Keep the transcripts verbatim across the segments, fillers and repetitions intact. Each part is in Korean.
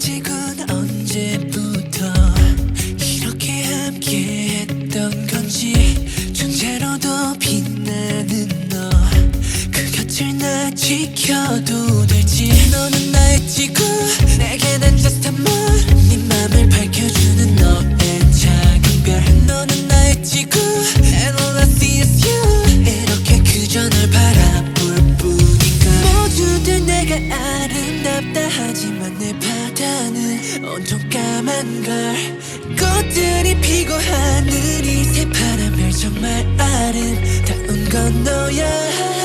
아직은 언제부터 이렇게 함께 했던 건지 존재로도 빛나는 너 그 곁을 나 지켜도 될지 너는 나의 지구 내게 난 just a moon 네 맘을 밝혀주는 너의 작은 별 너는 나의 지구 and all I see is you 이렇게 그저 널 바라볼 뿐인가 모두들 내가 아름답다 하지만 내 바다는 온통 까만 걸 꽃들이 피고 하늘이 새파란 별 정말 아름다운 건 너야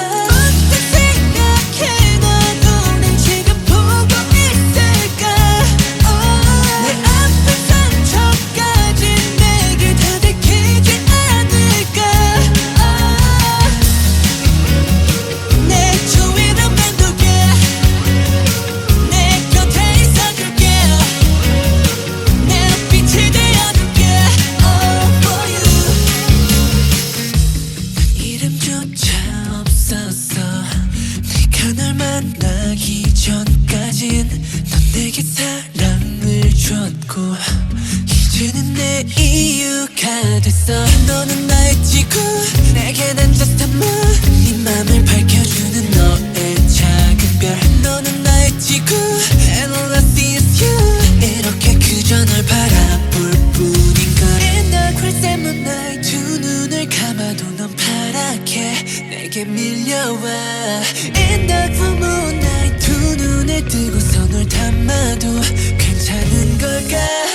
만나기 전까진 넌 내게 사랑을 줬고 이제는 내 이유가 됐어 너는 나의 지구 내게 난 just a moon 네 맘을 밝혀주는 너의 작은 별 너는 나의 지구 and all I see is you 이렇게 그저 널 바라볼 뿐인걸 In the crescent moonlight 두 눈을 감아도 넌 파랗게 내게 밀려와 In the full moonlight 두 눈을 뜨고서 널 담아도 괜찮은 걸까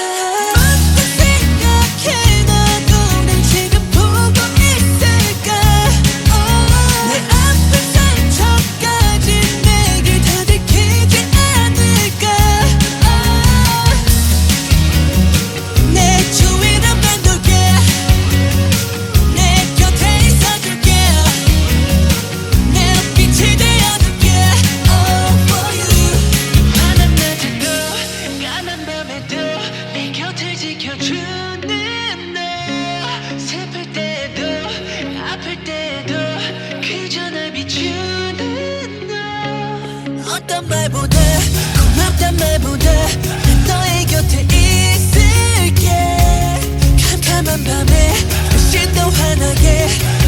지켜주는 너 슬플 때도 아플 때도 그저 날 비추는 너 어떤 말보다 고맙단 말보다 난 너의 곁에 있을게 캄캄한 밤에 훨씬 더 환하게